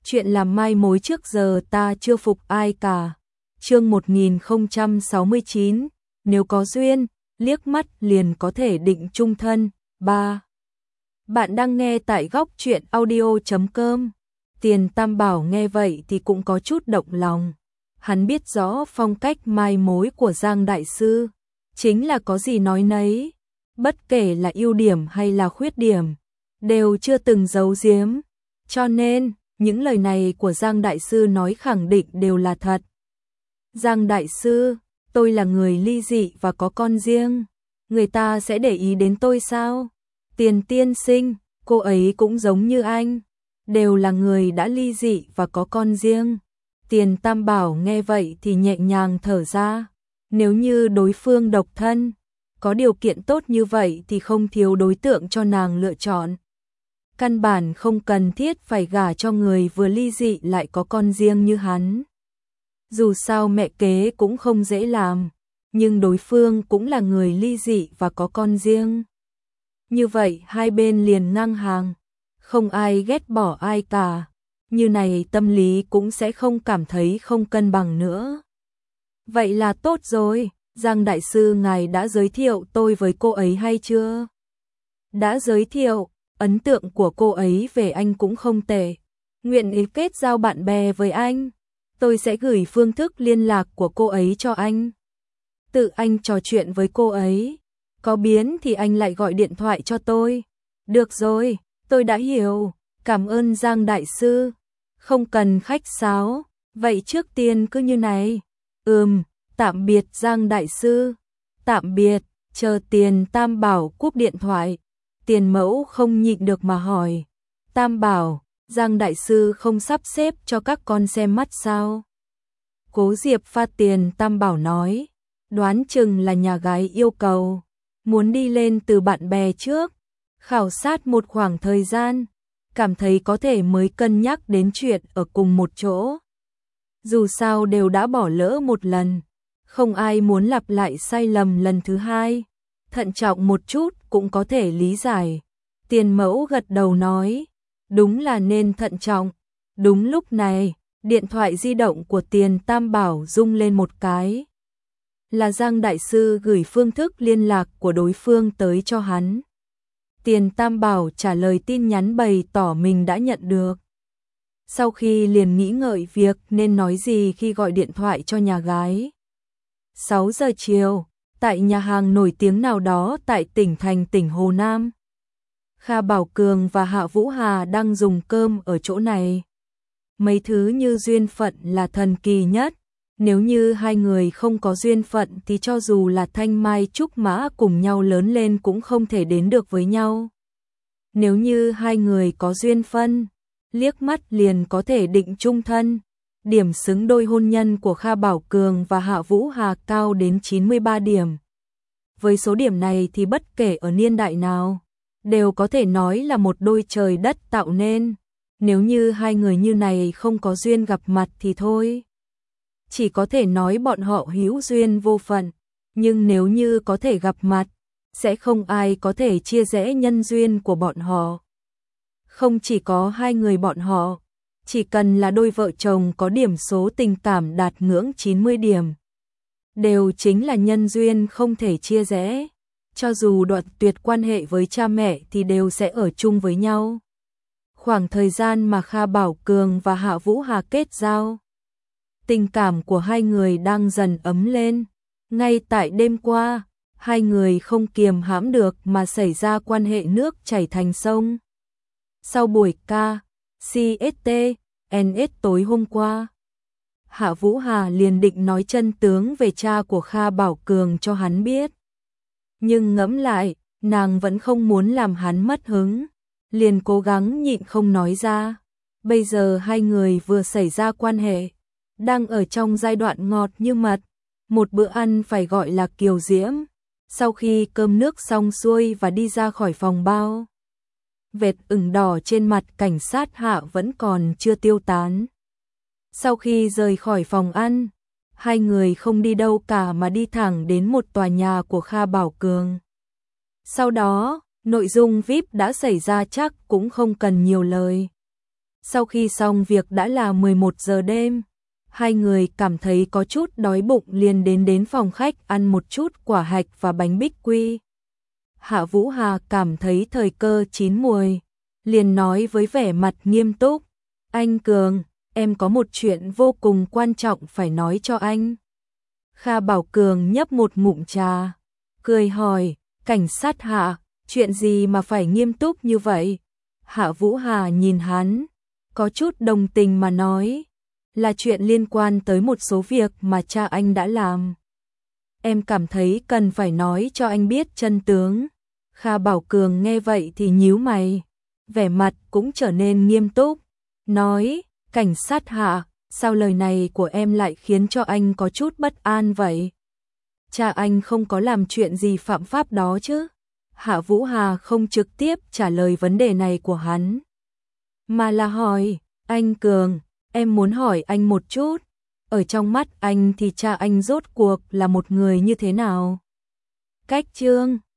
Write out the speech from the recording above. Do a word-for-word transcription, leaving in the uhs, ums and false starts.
chuyện làm mai mối trước giờ ta chưa phục ai cả. Chương một nghìn không trăm sáu mươi chín, nếu có duyên, liếc mắt liền có thể định chung thân. ba. Bạn đang nghe tại góc truyện audio chấm com. Tiền Tam Bảo nghe vậy thì cũng có chút động lòng. Hắn biết rõ phong cách mai mối của Giang Đại Sư, chính là có gì nói nấy, bất kể là ưu điểm hay là khuyết điểm, đều chưa từng giấu giếm. Cho nên, những lời này của Giang Đại Sư nói khẳng định đều là thật. Giang Đại Sư, tôi là người ly dị và có con riêng, người ta sẽ để ý đến tôi sao? Tiền tiên sinh, cô ấy cũng giống như anh, đều là người đã ly dị và có con riêng. Tiền Tam Bảo nghe vậy thì nhẹ nhàng thở ra, nếu như đối phương độc thân, có điều kiện tốt như vậy thì không thiếu đối tượng cho nàng lựa chọn. Căn bản không cần thiết phải gả cho người vừa ly dị lại có con riêng như hắn. Dù sao mẹ kế cũng không dễ làm, nhưng đối phương cũng là người ly dị và có con riêng. Như vậy hai bên liền ngang hàng, không ai ghét bỏ ai cả, như này tâm lý cũng sẽ không cảm thấy không cân bằng nữa. Vậy là tốt rồi, Giang Đại Sư ngài đã giới thiệu tôi với cô ấy hay chưa? Đã giới thiệu, ấn tượng của cô ấy về anh cũng không tệ, nguyện ý kết giao bạn bè với anh. Tôi sẽ gửi phương thức liên lạc của cô ấy cho anh. Tự anh trò chuyện với cô ấy, có biến thì anh lại gọi điện thoại cho tôi. Được rồi, tôi đã hiểu, cảm ơn Giang Đại Sư. Không cần khách sáo, vậy trước tiên cứ như này. Ừm, tạm biệt Giang Đại Sư. Tạm biệt, chờ Tiền Tam Bảo cúp điện thoại. Tiền Mẫu không nhịn được mà hỏi. Tam Bảo, Giang Đại Sư không sắp xếp cho các con xem mắt sao? Cố Diệp pha Tiền Tam Bảo nói, đoán chừng là nhà gái yêu cầu, muốn đi lên từ bạn bè trước, khảo sát một khoảng thời gian, cảm thấy có thể mới cân nhắc đến chuyện ở cùng một chỗ. Dù sao đều đã bỏ lỡ một lần, không ai muốn lặp lại sai lầm lần thứ hai, thận trọng một chút cũng có thể lý giải. Tiền Mẫu gật đầu nói, đúng là nên thận trọng. Đúng lúc này, điện thoại di động của Tiền Tam Bảo rung lên một cái. Là Giang Đại Sư gửi phương thức liên lạc của đối phương tới cho hắn. Tiền Tam Bảo trả lời tin nhắn bày tỏ mình đã nhận được. Sau khi liền nghĩ ngợi việc nên nói gì khi gọi điện thoại cho nhà gái. sáu giờ chiều, tại nhà hàng nổi tiếng nào đó tại tỉnh thành tỉnh Hồ Nam. Kha Bảo Cường và Hạ Vũ Hà đang dùng cơm ở chỗ này. Mấy thứ như duyên phận là thần kỳ nhất. Nếu như hai người không có duyên phận thì cho dù là thanh mai trúc mã cùng nhau lớn lên cũng không thể đến được với nhau. Nếu như hai người có duyên phân, liếc mắt liền có thể định chung thân. Điểm xứng đôi hôn nhân của Kha Bảo Cường và Hạ Vũ Hà cao đến chín mươi ba điểm. Với số điểm này thì bất kể ở niên đại nào, đều có thể nói là một đôi trời đất tạo nên. Nếu như hai người như này không có duyên gặp mặt thì thôi, chỉ có thể nói bọn họ hữu duyên vô phận, nhưng nếu như có thể gặp mặt, sẽ không ai có thể chia rẽ nhân duyên của bọn họ. Không chỉ có hai người bọn họ, chỉ cần là đôi vợ chồng có điểm số tình cảm đạt ngưỡng chín mươi điểm, đều chính là nhân duyên không thể chia rẽ. Cho dù đoạn tuyệt quan hệ với cha mẹ thì đều sẽ ở chung với nhau. Khoảng thời gian mà Kha Bảo Cường và Hạ Vũ Hà kết giao, tình cảm của hai người đang dần ấm lên. Ngay tại đêm qua, hai người không kiềm hãm được mà xảy ra quan hệ nước chảy thành sông. Sau buổi ca, xê ét tê, en ét tối hôm qua, Hạ Vũ Hà liền định nói chân tướng về cha của Kha Bảo Cường cho hắn biết. Nhưng ngẫm lại, nàng vẫn không muốn làm hắn mất hứng, liền cố gắng nhịn không nói ra. Bây giờ hai người vừa xảy ra quan hệ, đang ở trong giai đoạn ngọt như mật, một bữa ăn phải gọi là kiều diễm. Sau khi cơm nước xong xuôi và đi ra khỏi phòng bao, vệt ửng đỏ trên mặt cảnh sát Hạ vẫn còn chưa tiêu tán. Sau khi rời khỏi phòng ăn, hai người không đi đâu cả mà đi thẳng đến một tòa nhà của Kha Bảo Cường. Sau đó, nội dung vi ai pi đã xảy ra chắc cũng không cần nhiều lời. Sau khi xong việc đã là mười một giờ đêm, hai người cảm thấy có chút đói bụng liền đến đến phòng khách ăn một chút quả hạch và bánh bích quy. Hạ Vũ Hà cảm thấy thời cơ chín muồi, liền nói với vẻ mặt nghiêm túc, anh Cường, em có một chuyện vô cùng quan trọng phải nói cho anh. Kha Bảo Cường nhấp một ngụm trà, cười hỏi, cảnh sát Hạ, chuyện gì mà phải nghiêm túc như vậy? Hạ Vũ Hà nhìn hắn, có chút đồng tình mà nói, là chuyện liên quan tới một số việc mà cha anh đã làm. Em cảm thấy cần phải nói cho anh biết chân tướng. Kha Bảo Cường nghe vậy thì nhíu mày, vẻ mặt cũng trở nên nghiêm túc, nói, cảnh sát Hạ, sao lời này của em lại khiến cho anh có chút bất an vậy? Cha anh không có làm chuyện gì phạm pháp đó chứ? Hạ Vũ Hà không trực tiếp trả lời vấn đề này của hắn, mà là hỏi, anh Cường, em muốn hỏi anh một chút, ở trong mắt anh thì cha anh rốt cuộc là một người như thế nào? Cách Trương